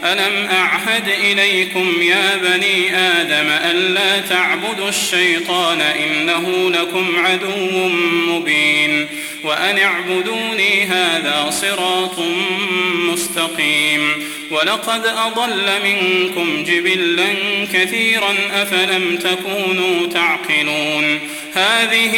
ألم أعهد إليكم يا بني آدم ألا تعبدوا الشيطان إنه لكم عدو مبين وأن اعبدوني هذا صراط مستقيم ولقد أضل منكم جبلا كثيرا أفلم تكونوا تعقلون هذه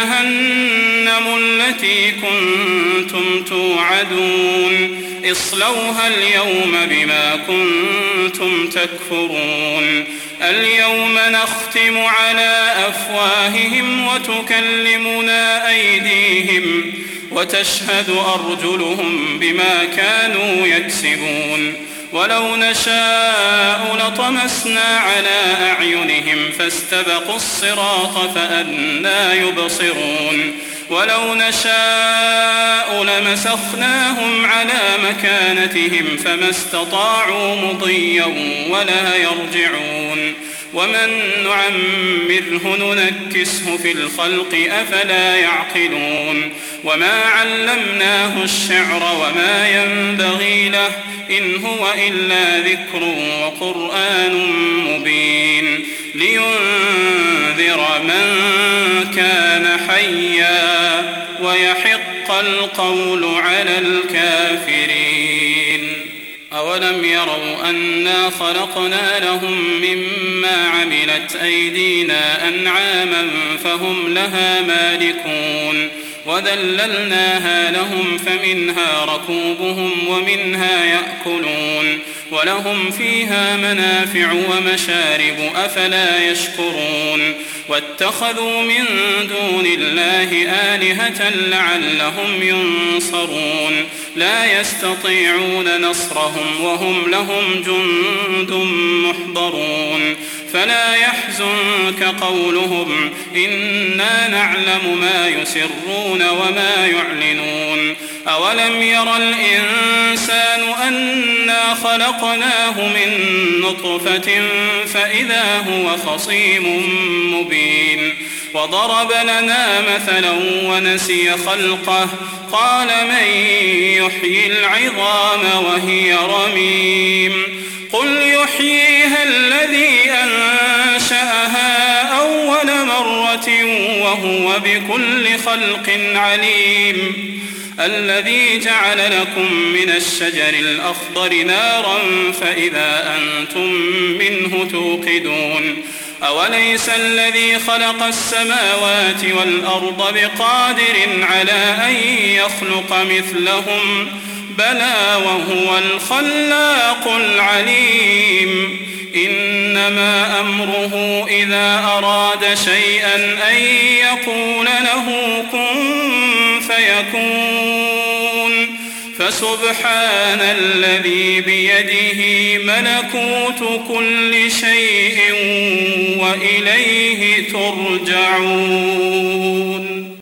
جهنم التي كنتم توعدون اصلوها اليوم بما كنتم تكفرون اليوم نختم على أفواههم وتكلمنا أيديهم وتشهد أرجلهم بما كانوا يكسبون ولو نشاء لطمسنا على أعينهم فاستبقوا الصراط فأنى يبصرون ولو نشاء لمسخناهم على مكانتهم فما استطاعوا مضيا ولا يرجعون ومن نعمره ننكسه في الخلق أفلا يعقلون وما علمناه الشعر وما ينبغي له إن هو إلا ذكر وقرآن مبين لينذر من كان حيا ويحق القول على الكافرين أولم يروا أنا خلقنا لهم مما عملت أيدينا أنعاما فهم لها مالكون وذللناها لهم فمنها ركوبهم ومنها يأكلون ولهم فيها منافع ومشارب أفلا يشكرون واتخذوا من دون الله آلهة لعلهم ينصرون لا يستطيعون نصرهم وهم لهم جند محضرون فلا يحزنك قولهم إنا نعلم ما يسرون وما يعلنون أولم ير الإنسان أنا خلقناه من نطفة فإذا هو خصيم مبين وضرب لنا مثلا ونسي خلقه قال من يحيي العظام وهي رميم قل يحييها الذي أنشأها أول مرة وهو بكل خلق عليم الذي جعل لكم من الشجر الأخضر نارا فإذا أنتم منه توقدون أوليس الذي خلق السماوات والأرض بقادر على أن يخلق مثلهم بلى وهو الخلاق العليم إنما أمره إذا أراد شيئا أن يقول له كن فيكون فسبحان الذي بيده ملكوت كل شيء وإليه ترجعون.